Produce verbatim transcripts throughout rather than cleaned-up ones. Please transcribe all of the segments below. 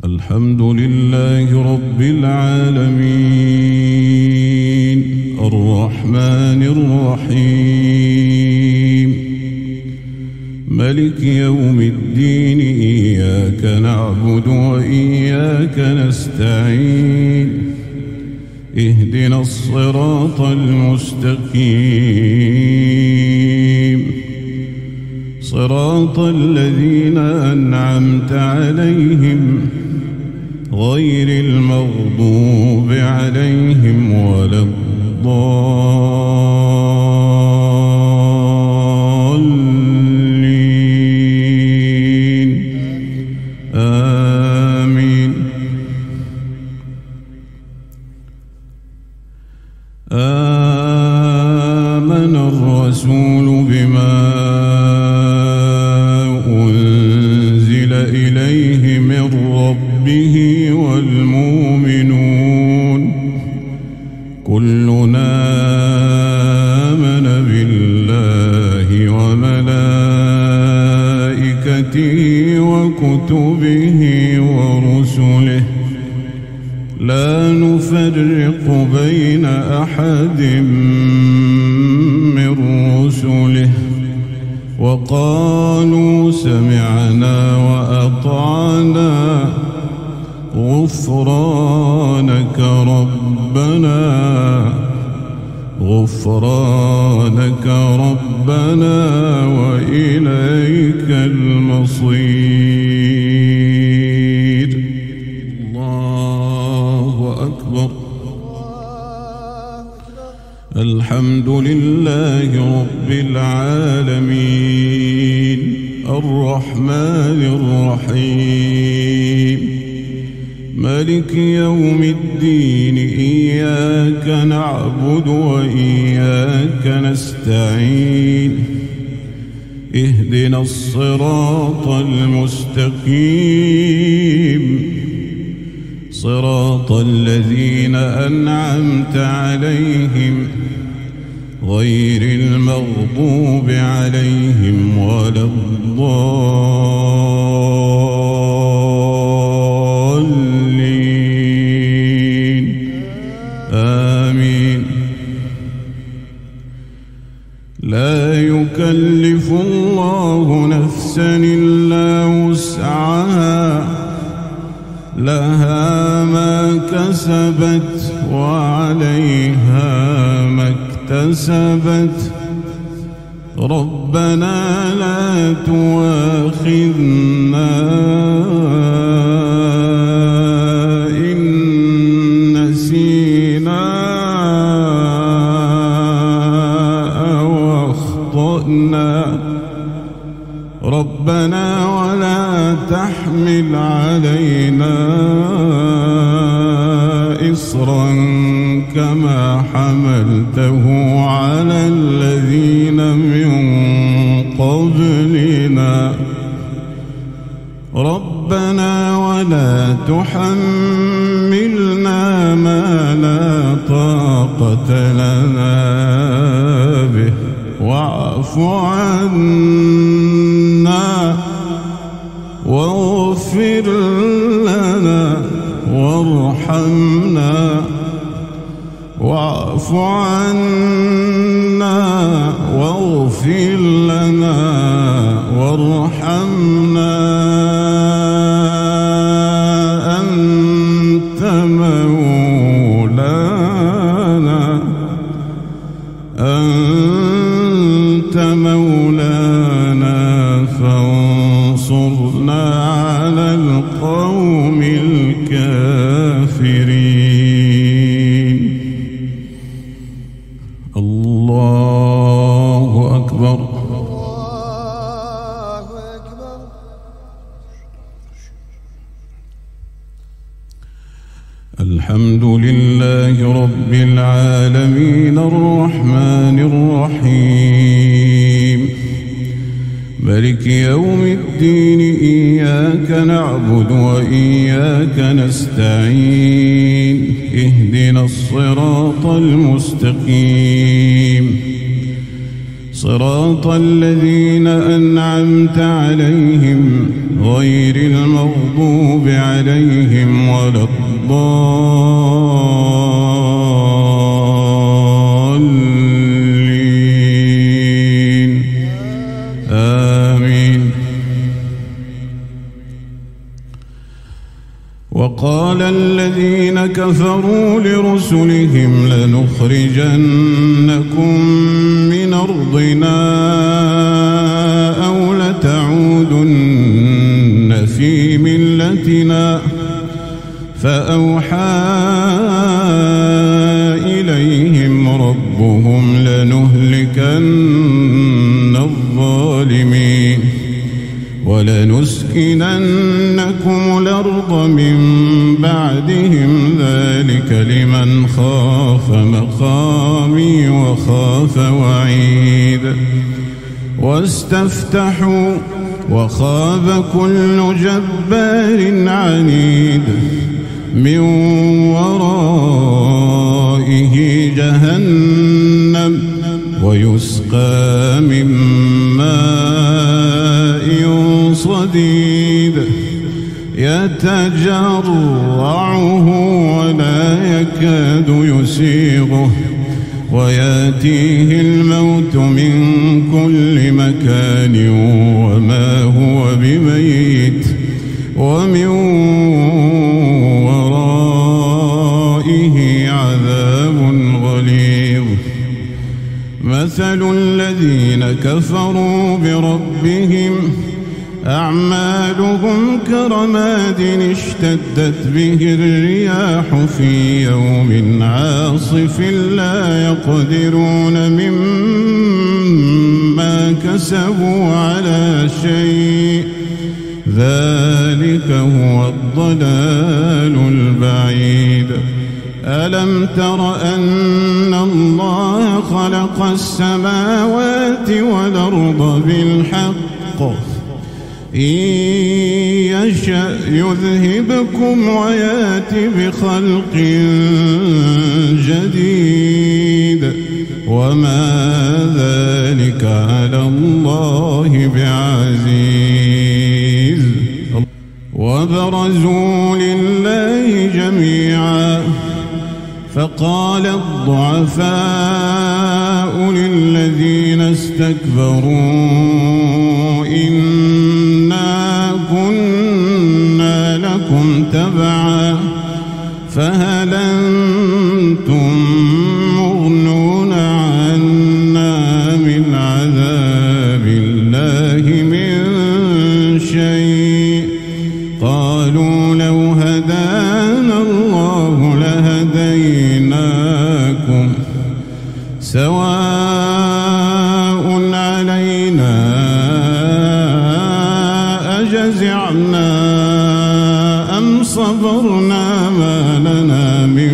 الحمد لله رب العالمين الرحمن الرحيم ملك يوم الدين إياك نعبد وإياك نستعين اهدنا الصراط المستقيم صراط الذين أنعمت عليهم غير المغضوب عليهم ولا الضالين آمين. آمن الرسول بما أنزل إليه من ربه والمؤمنون كلنا آمن بالله وملائكته وكتبه ورسله لا نفرق بين أحد من رسله وقالوا سمعنا وأطعنا غفرانك ربنا غفرانك ربنا وإليك المصير. الله أكبر. الحمد لله رب العالمين الرحمن الرحيم مالك يوم الدين إياك نعبد وإياك نستعين اهدنا الصراط المستقيم صراط الذين أنعمت عليهم غير المغضوب عليهم ولا الضالين آمين. لا يكلف الله نفسا إلا وسعها لها ما كسبت وعليها ما اكتسبت ربنا لا تؤاخذنا إن نسينا أو أخطأنا ربنا ولا تحمل علينا إصرا كما حملته على الذين من قبلنا ربنا ولا تحملنا ما لا طاقة لنا به واعف عنا واغفر لنا وارحمنا واعف عنا واغفر لنا وارحمنا أنت مولانا أنت مولانا فانصرنا على القوم الكافرين. الله أكبر. الحمد لله رب العالمين الرحمن الرحيم مالك يوم الدين إياك نعبد وإياك نستعين اهدنا الصراط المستقيم صراط الذين أنعمت عليهم غير المغضوب عليهم ولا الضالين آمين. وقال الذين كفروا لرسلهم لنخرجنكم من أرضنا أو لتعودن في ملتنا فأوحى إليهم ربهم لنهلكن الظالمين ولنسكننكم الأرض من بعدهم ذلك لمن خاف مقامي وخاف وعيد. واستفتحوا وخاب كل جبار عنيد من ورائه جهنم ويسقى من ماء صديد يتجرعه ولا يكاد يسيغه وياتيه الموت من كل مكان وما هو بميت ومن ورائه عذاب غليظ. مثل الذين كفروا بربهم أعمالهم كرماد اشتدت به الرياح في يوم عاصف لا يقدرون مما كسبوا على شيء ذلك هو الضلال البعيد. ألم تر أن الله خلق السماوات والأرض بالحق إن يشأ يذهبكم ويات بخلق جديد وما ذلك على الله بعزيز. وبرزوا لله جميعا فقال الضعفاء للذين استكبروا إنا كنا لكم تبعا فهل أنتم مغنون عنا من عذاب الله من شيء قالوا لو هدانا الله لهديناكم سواء علينا أجزعنا أم صبرنا ما لنا من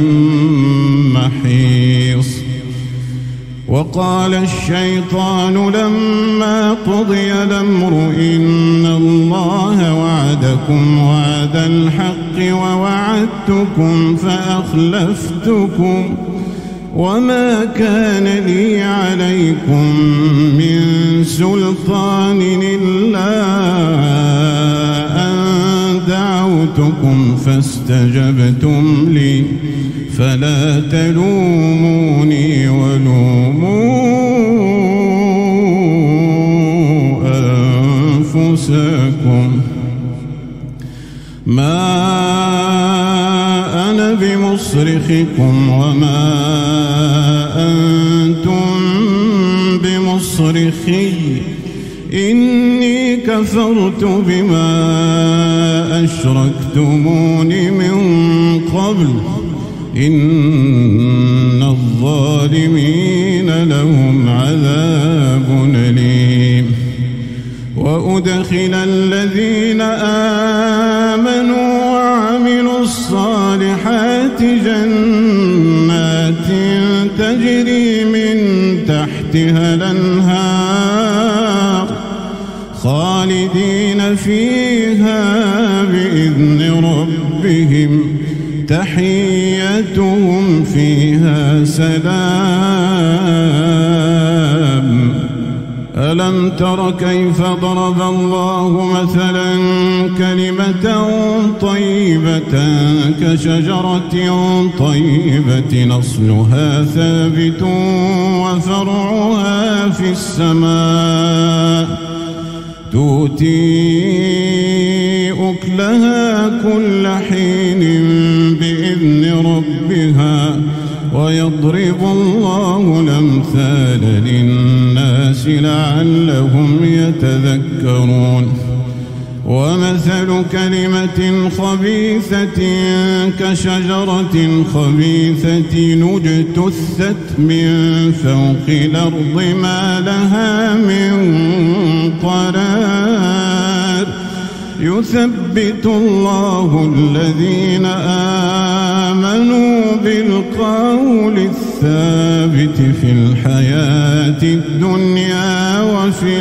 محيص. وقال الشيطان لما قضي الأمر إن الله وعدكم وعد الحق ووعدتكم فأخلفتكم وما كان لي عليكم من سلطان إلا أن دعوتكم فاستجبتم لي فلا تلوموني ولوموا أنفسكم ما أنا بمصرخكم وما أنتم بمصرخي إني كفرت بما أشركتمون من قبل إن الظالمين لهم عذاب أليم. وأدخل الذين آمنوا وعملوا الصالحات جنات تجري من تحتها الأنهار خالدين فيها بإذن ربهم تحيتهم فيها سلام. ألم تر كيف ضرب الله مثلا كلمة طيبة كشجرة طيبة أصلها ثابت وفرعها في السماء تؤتي أكلها كل حين بإذن ربها ويضرب الله الأمثال للناس لعلهم يتذكرون ومثل كلمة خبيثة كشجرة خبيثة اجتثت من فوق الأرض ما لها من قرار يثبت الله الذين آمنوا بالقول الثابت في الحياة الدنيا وفي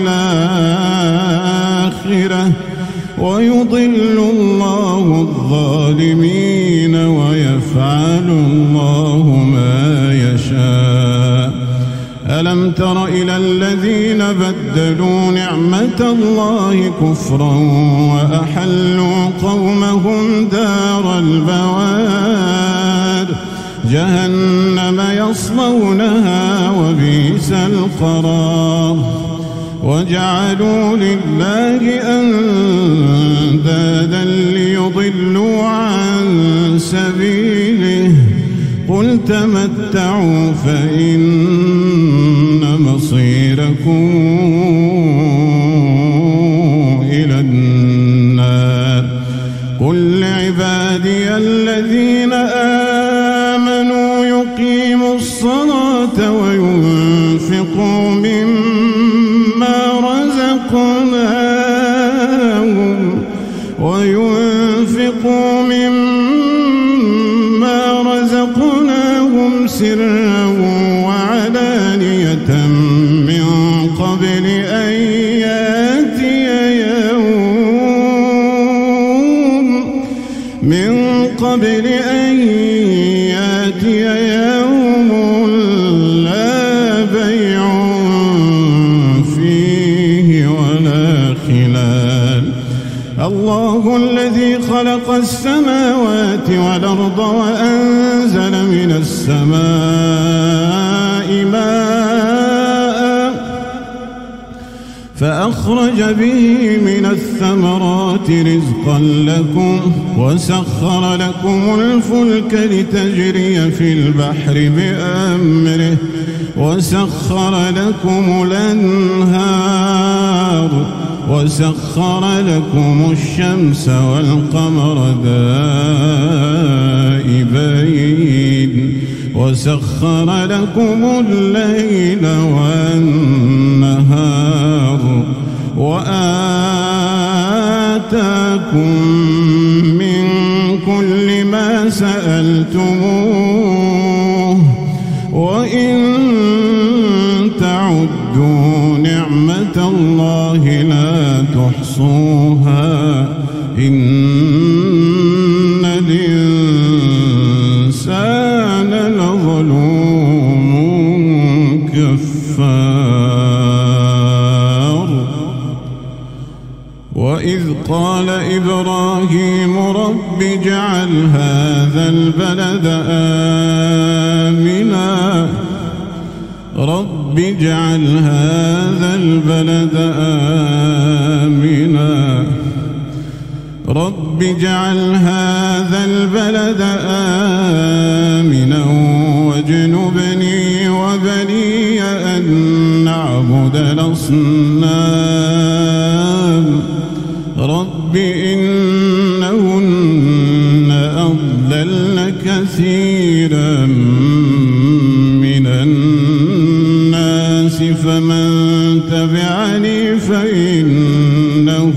الآخرة ويضل الله الظالمين ويفعل الله ما يشاء ألم تر إلى الذين بدلوا نعمة الله كفرا وأحلوا قومهم دار البوار جهنم يصلونها وبئس القرار وجعلوا لله أندادا ليضلوا عن سبيله قل تمتعوا فإن مصيركم إلى النار قل لعبادي الذين آمنوا يقيموا الصلاة وينفقوا مما رزقناهم وينفقوا مما رزقناهم سرا وعلانية من قبل أن يأتي يوم من قبل أن يأتي يوم لا بيع فيه ولا خلال الله الذي خلق السماوات والأرض وأنزل من السماء ماء فأخرج به من الثمرات رزقا لكم وسخر لكم الفلك لتجري في البحر بأمره وسخر لكم الأنهار وسخر لكم الشمس والقمر دائبين وسخر لكم الليل والنهار وآتاكم من كل ما سألتموه وإن تعدوا نعمة الله لا تحصوها إن الإنسان لظلوم كفار وإذ قال إبراهيم رب اجعل هذا البلد آمنا رب اجعل هذا البلد آمنا رب اجعل هذا البلد آمنا واجنبني وبني أن نعبد الأصنام رب إنهن أضللن كثيرا من الناس فمن تبعني فإنه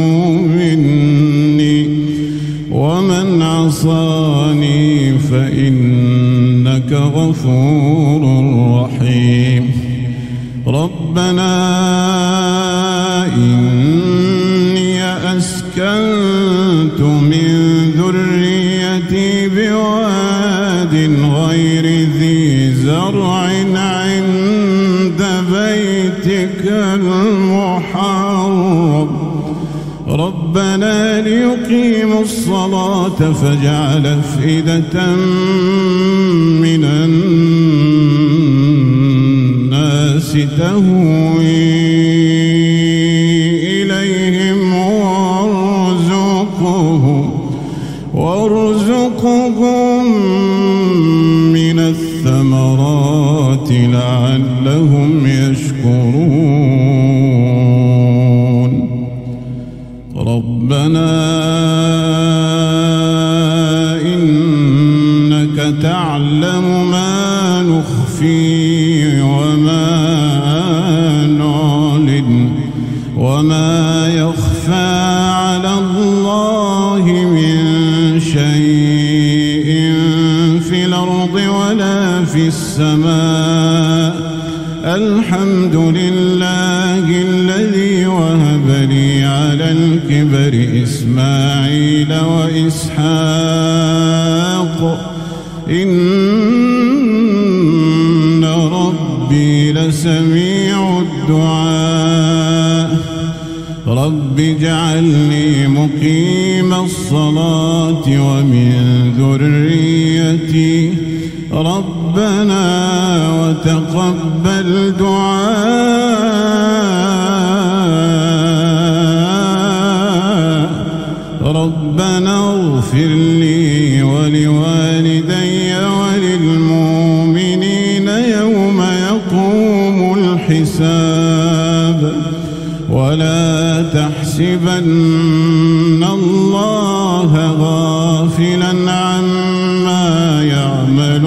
مني ومن عصاني فإنك غفور رحيم ربنا إني أسكنت من ذريتي بواد غير ذي زرع عند بيتك ربنا ليقيموا الصلاة فاجعل أفئدة من الناس تهوي إليهم وارزقهم وارزقهم من الثمرات لعلهم يشكرون ربنا إنك تعلم ما نخفي وما نعلن وما يخفى على الله من شيء في الأرض ولا في السماء الحمد لله الذي وهب لي على الكبر إسماعيل وإسحاق إن ربي لسميع الدعاء رب اجعلني مقيم الصلاة ومن ذريتي ربنا وتقبل دعاء ربنا اغفر لي ولوالدي وللمؤمنين يوم يقوم الحساب ولا تحسبن الله غافلا عما يعمل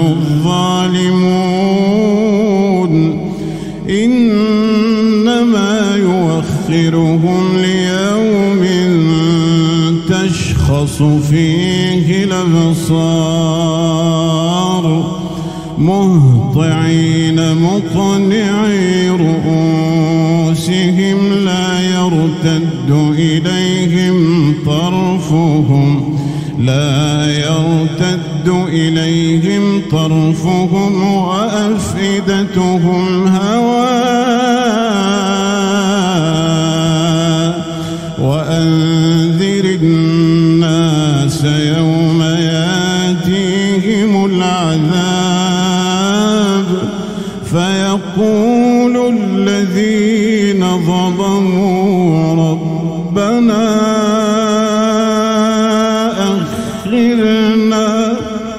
الظالمون إنما يؤخرهم ليوم تشخص فيه الأبصار مهطعين مقنعي رؤوسهم لا يرتد إليهم طرفهم لا يرتد إليهم طرفهم وأفئدتهم هواء وأنذر الناس يوم ياتيهم العذاب فيقول الذين ظلموا ربنا أخرنا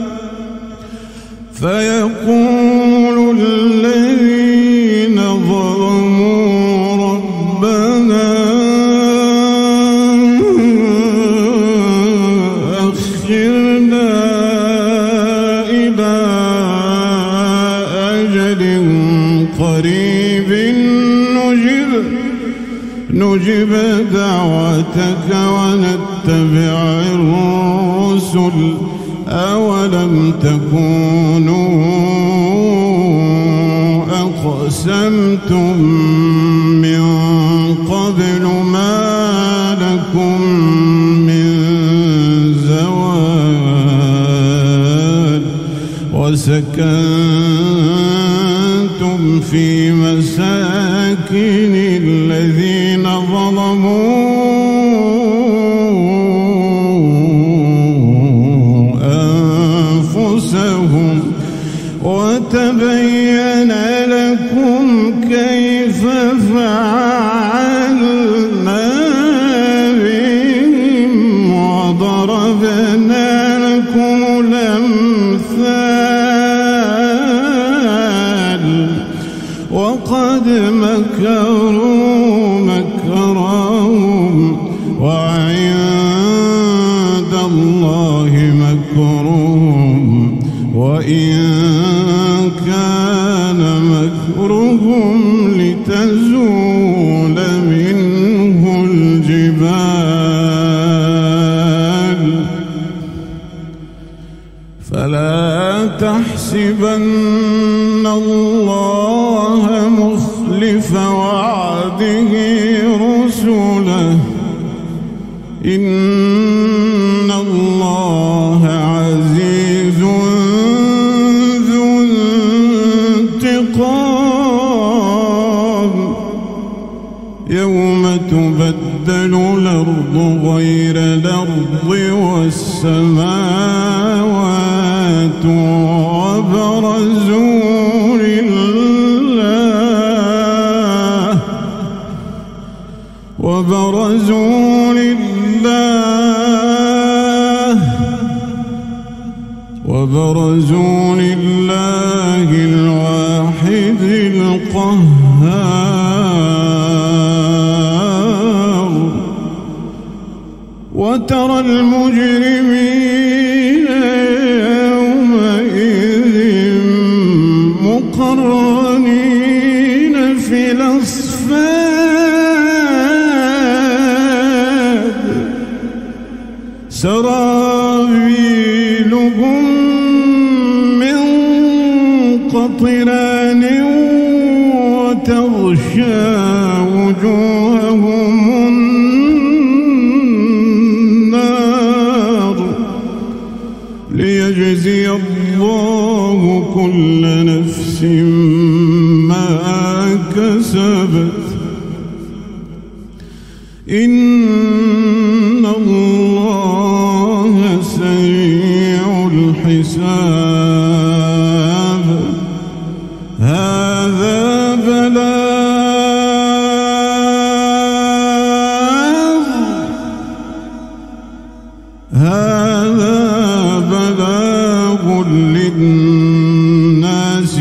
فيقول الذين ظلموا ربنا أخرنا إلى أجل قريب نجب نجب دعوتك ونتبع الرسل أولم تكونوا أقسمتم من قبل ما لكم من زوال وسكنتم في مساكن الذين ظلموا أنفسهم وتبين لكم كيف فعلنا بهم وضربنا لكم الأمثال وقد مكروا مكرهم وعند الله مكرهم وإن كان مكرهم لتزول منه الجبال فلا تحسبن الله مخلف وعده رسله إن الله عزيز ذو انتقام يوم تبدل الأرض غير السماوات وبرزوا لله وبرزوا لله وبرزوا لله الواحد القهار وترى المجرمين يومئذ مقرنين في الأصفاد سرابيلهم من قطران وتغشى وجوههم النار ليجزي الله كل نفس ما كسبت إن الله سريع الحساب هذا بلاغ هذا بلاغ للناس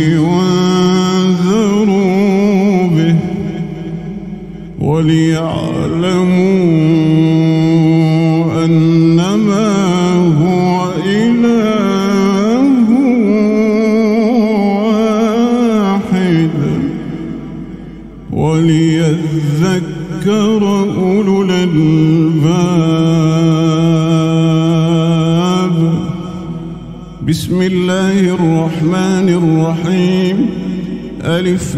ولينذروا به وليعلموا أنما هو إله واحد وليذكر أولو الألباب بسم الله الرحمن الرحيم ألف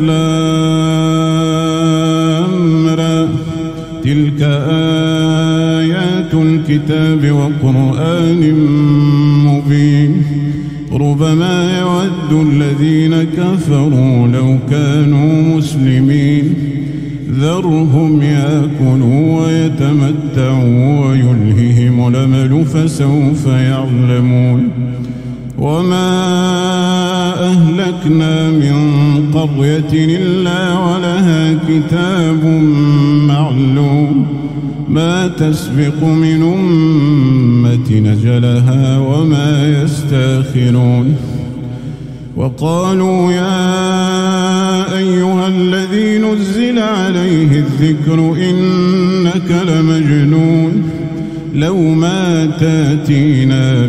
لام را تلك آيات الكتاب وقرآن مبين ربما يود الذين كفروا لو كانوا مسلمين ذرهم يأكلوا ويتمتعوا ويلههم الأمل فسوف يعلمون وما أهلكنا من قرية إلا ولها كتاب معلوم ما تسبق من أمة نجلها وما يستاخرون وقالوا يا أيها الذي نزل عليه الذكر إنك لمجنون لو ما تاتينا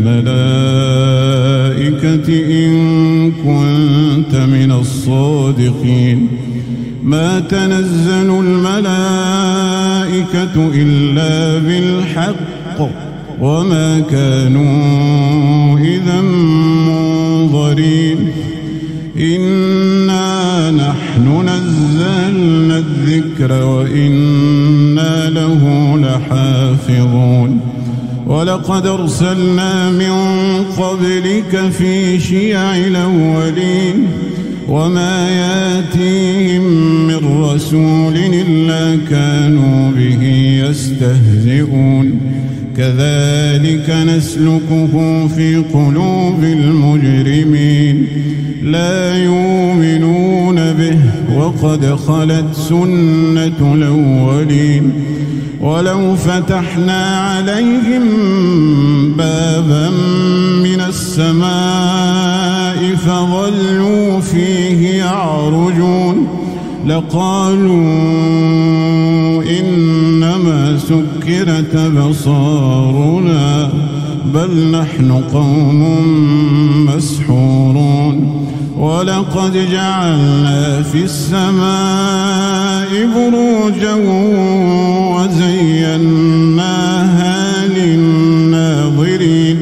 بالملائكة إن كنت من الصادقين ما تنزل الملائكة إلا بالحق وما كانوا إذا منظرين إنا نحن نزلنا الذكر وإنا له لحافظون ولقد أرسلنا من قبلك في شيع الأولين وما ياتيهم من رسول إلا كانوا به يستهزئون كذلك نسلكه في قلوب المجرمين لا يؤمنون به وقد خلت سنة الأولين ولو فتحنا عليهم بابا من السماء فظلوا فيه يعرجون لقالوا إنما سكرت أبصارنا بل نحن قوم مسحورون ولقد جعلنا في السماء بروجا وزيناها للناظرين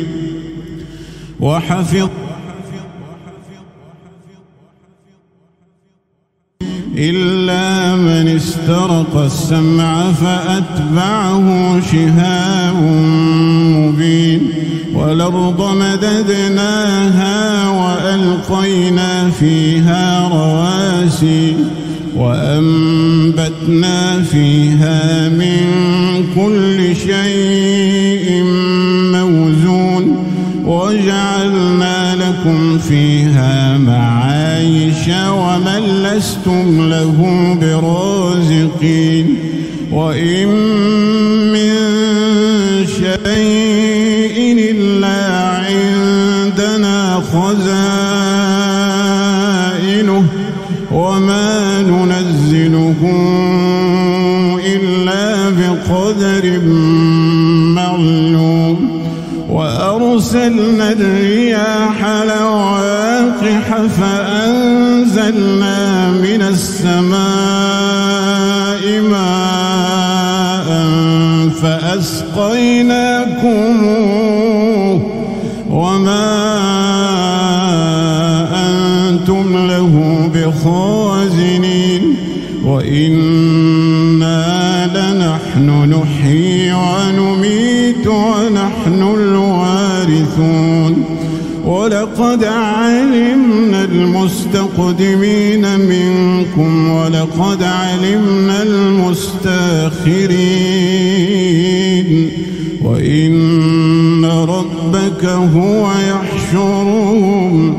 وحفظ إلا من استرق السمع فأتبعه شهاب مبين والأرض مددناها وألقينا فيها رواسي وأنبتنا فيها من كل شيء موزون وجعلنا لكم فيها معايش ومن لستم له برازقين وإن من شيء إلا عندنا خزائنه وما ننزله إلا بقدر معلوم وأرسلنا الرياح لواقح فأنزلنا من السماء ماء فأسقيناكموه وما أنتم له بخازنين وإنا لنحن نحيي ونميت ونحن الوارثون ولقد علمنا المستقدمين منكم ولقد علمنا المستاخرين وإن ربك هو يحشرهم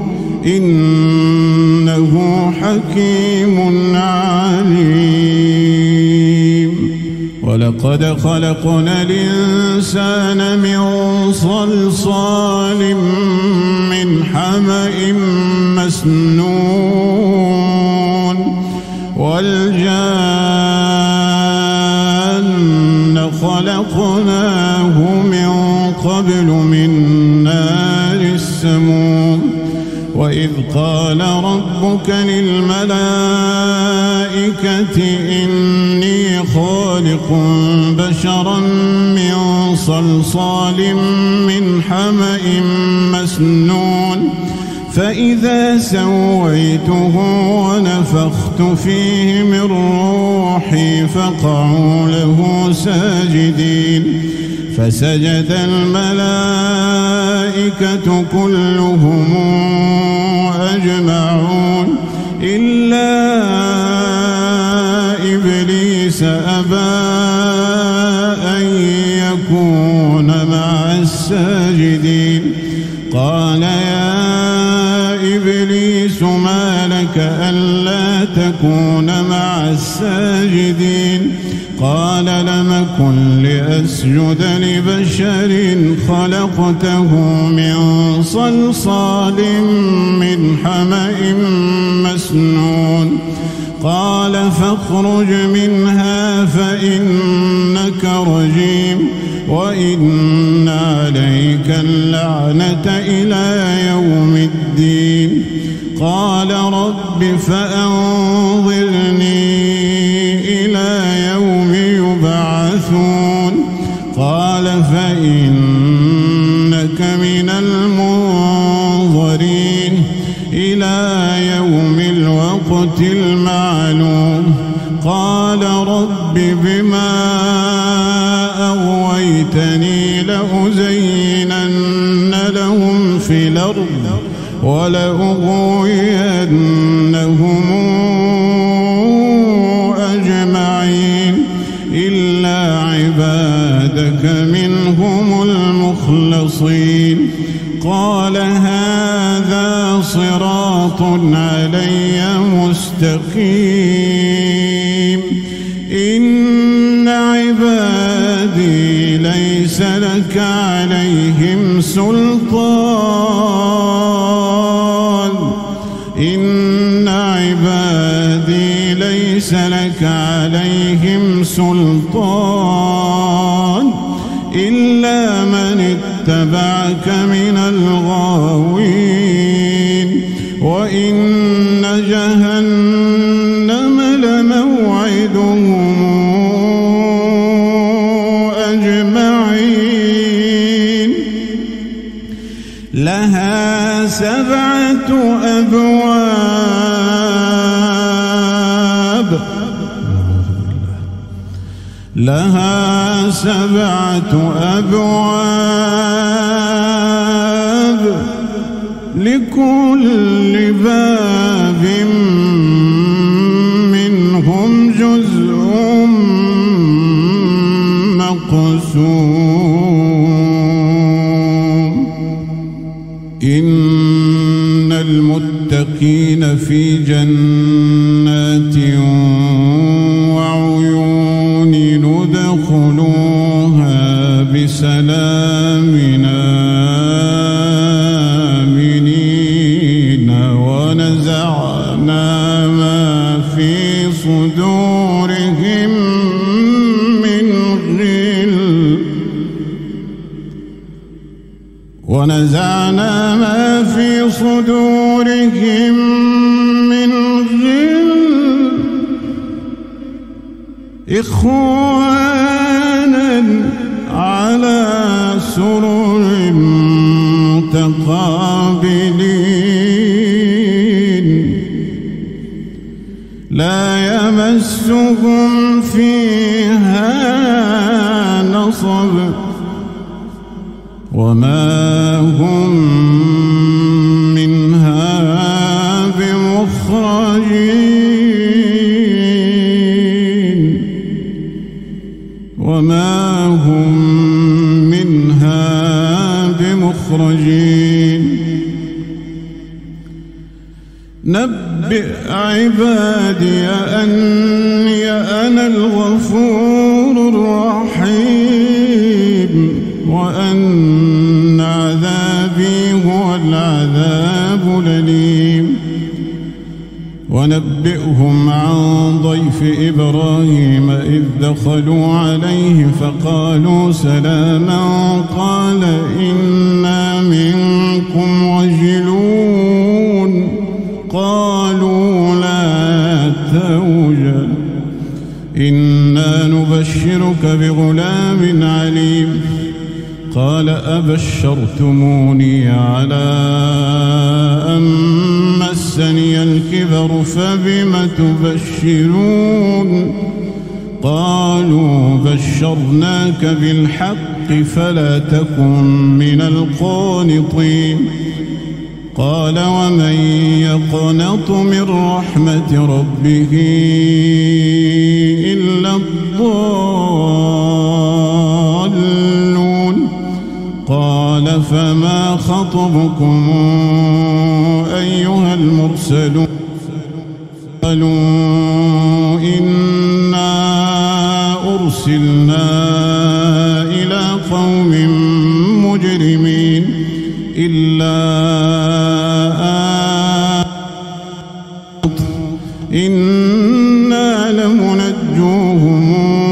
إنه حكيم عليم ولقد خلقنا الإنسان من صلصال من حمأ مسنون والجان خلقناه من قبل من نار السموم وإذ قال ربك للملائكة إني خالق بشرا من صلصال من حمأ مسنون فإذا سويته ونفخت فيه من روحي فقعوا له ساجدين فسجد الملائكة كلهم أجمعون إلا إبليس أبى أن يكون مع الساجدين قال يا إبليس ما لك ألا تكون مع الساجدين قال لم كن لأسجد لبشر خلقته من صلصال من حمأ مسنون قال فاخرج منها فإنك رجيم وإن عليك اللعنة إلى يوم الدين قال رب فأنظرني إلى يوم يبعثون قال فإنك من المنظرين إلى يوم الوقت المعلوم قال رب بما أغويتني لأزينن لهم في الأرض ولأغوينهم أجمعين إلا عبادك منهم المخلصين قال هذا صراط علي مستقيم إن عبادي ليس لك عليهم سلطان إن عبادي ليس لك عليهم سلطان إلا من اتبعك من الغاوين وإن جهنم لموعدهم أجمعين لها سبعة أبواب لها سبعة أبواب لكل باب منهم جزء مقسوم إن المتقين في جنات وعيون ندخلوها بسلام آمنين ونزعنا ما في صدورهم من غل ونزعنا ما في صدورهم من غل إخوانا على سرر متقابلين لا يمسهم فيها نصب وما هم منها بمخرجين وما هم منها بمخرجين نبئ عبادي أني أنا الغفور الرحيم وأن عذابي هو العذاب الأليم ونبئهم عن ضيف إبراهيم إذ دخلوا عليه فقالوا سلاما قال إنا منكم وجلون قالوا لا توجل إنا نبشرك بغلام عليم قال أبشرتموني على أن مسني الكبر فبم تبشرون قالوا بشرناك بالحق فلا تكن من القانطين قال ومن يقنط من رحمة ربه إلا الضالون قال فما خطبكم أيها المرسلون قالوا إنا أرسلنا إلى قوم مجرمين إلا آت إنا لمنجوهم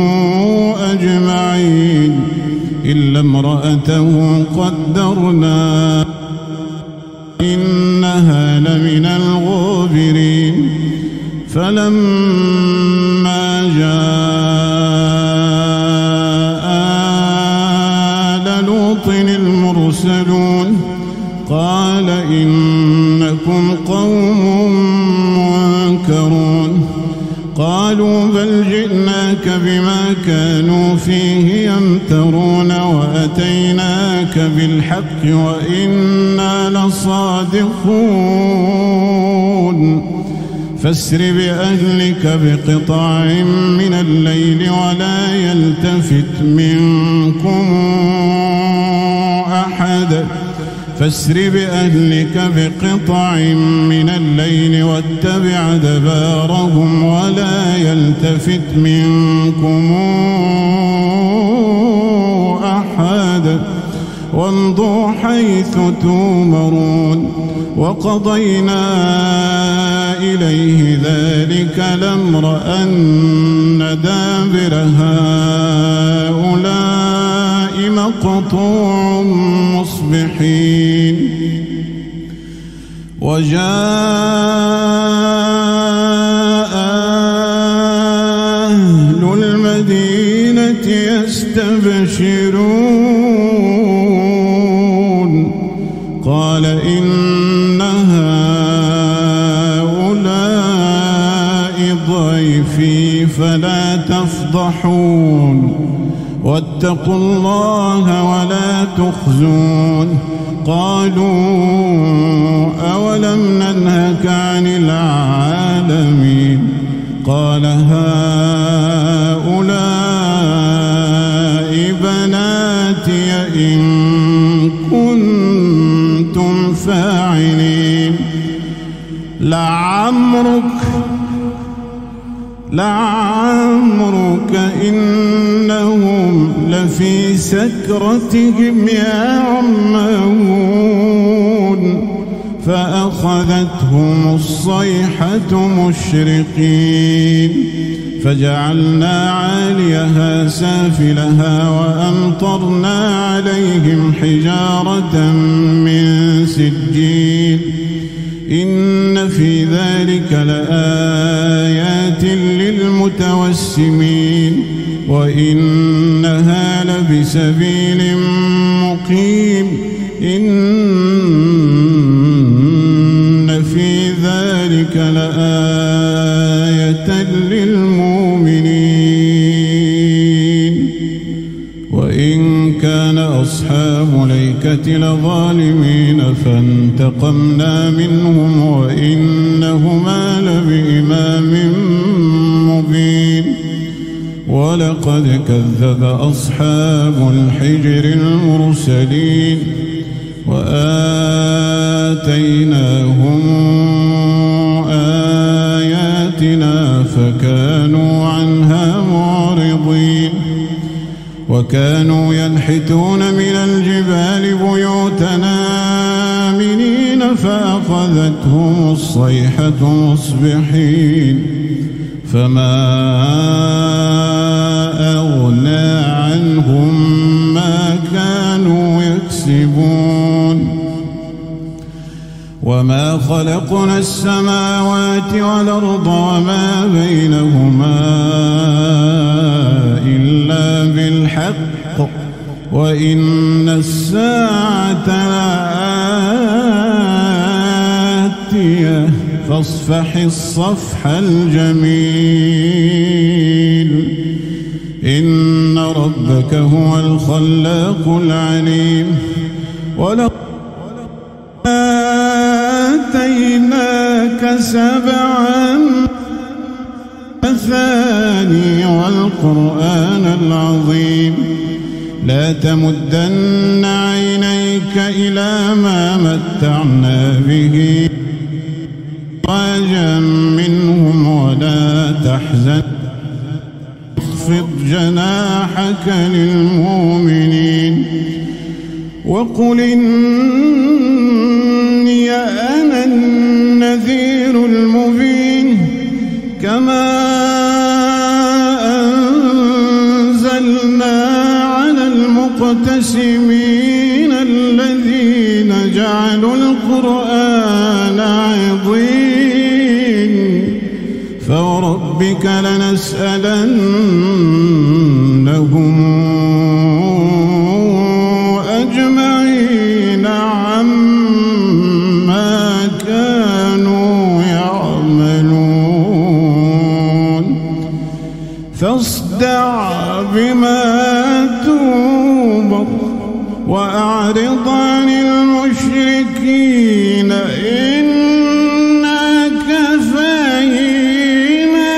أجمعين إلا امرأته قدرنا إنها لمن الغابرين فلما جاء آل لوط المرسلون قال إنكم قوم منكرون قالوا بل جئناك بما كانوا فيه يمترون وأتيناك بالحق وإنا لصادقون فاسر بأهلك بقطع من الليل ولا يلتفت منكم أحد فاسر بأهلك بقطع من الليل واتبع دبارهم ولا يلتفت منكم أحد وامضوا حيث تؤمرون وقضينا إليه ذلك الأمر أن دابر هؤلاء مقطوع مصبحين وجاء أهل المدينة يستبشرون قال إن هؤلاء ضيفي فلا تفضحون واتقوا الله ولا تخزون قالوا أولم ننهك عن العالمين قال هؤلاء بناتي إن كنتم فاعلين لعمرك لعمرك إنهم لفي سكرتهم يعمهون فأخذتهم الصيحة مشرقين فجعلنا عاليها سافلها وأمطرنا عليهم حجارة من سجيل إن في ذلك لآيات للمتوسمين وإنها لبسبيل مقيم إن في ذلك لآية للمؤمنين وإن كان أصحاب الأيكة لظالمين فانتقمنا منهم وإنهما لبإمام مبين ولقد كذب أصحاب الحجر المرسلين وآتيناهم آياتنا فكانوا عنها معرضين وكانوا ينحتون من الجبال بيوتنا آمنين فأخذتهم الصيحة مصبحين فما أغنى عنهم ما كانوا يكسبون وما خلقنا السماوات والأرض وما بينهما إلا بالحق وإن الساعة لآتية فاصفح الصفح الجميل إن ربك هو الخلاق العليم ولقد آتيناك سبعا مثاني والقرآن العظيم لا تمدن عينيك إلى ما متعنا به أزواجا منهم ولا تحزن اخفض جناحك للمؤمنين وقل إني أنا النذير المبين كما أنزلنا على المقتسمين الذين جعلوا القرآن عضين فوربك لنسألنهم أجمعين عما كانوا يعملون فاصدع بما توبر وأعرض عن المشركين إنا كفينا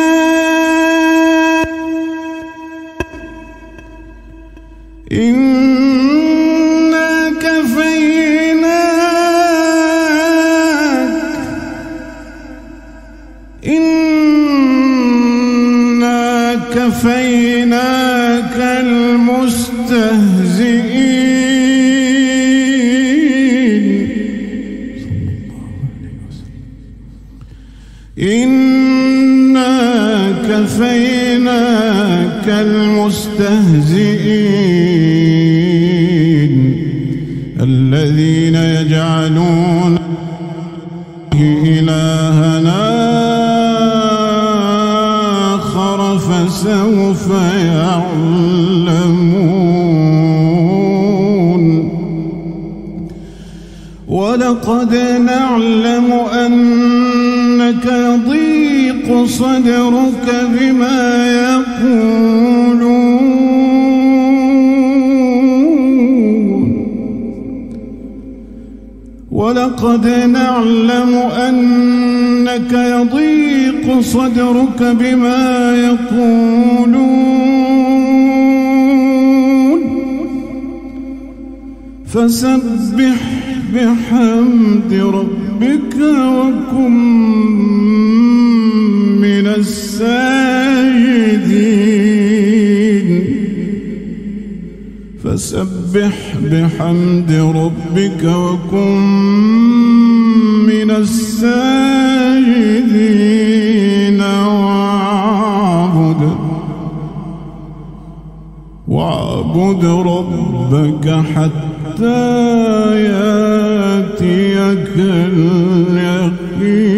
إنا كفيناك إنا كفيناك المستهزئين إنا كفيناك المستهزئين الذين يجعلون إلهنا آخر فسوف يعلمون ولقد نعلم أنك يضيق صدرك بما يقولون ولقد نعلم أنك يضيق صدرك بما يقولون فسبح بحمد ربك وكن من الساجدين فسبح بحمد ربك وكن من الساجدين واعبد واعبد ربك حتى يأتيك اليقين.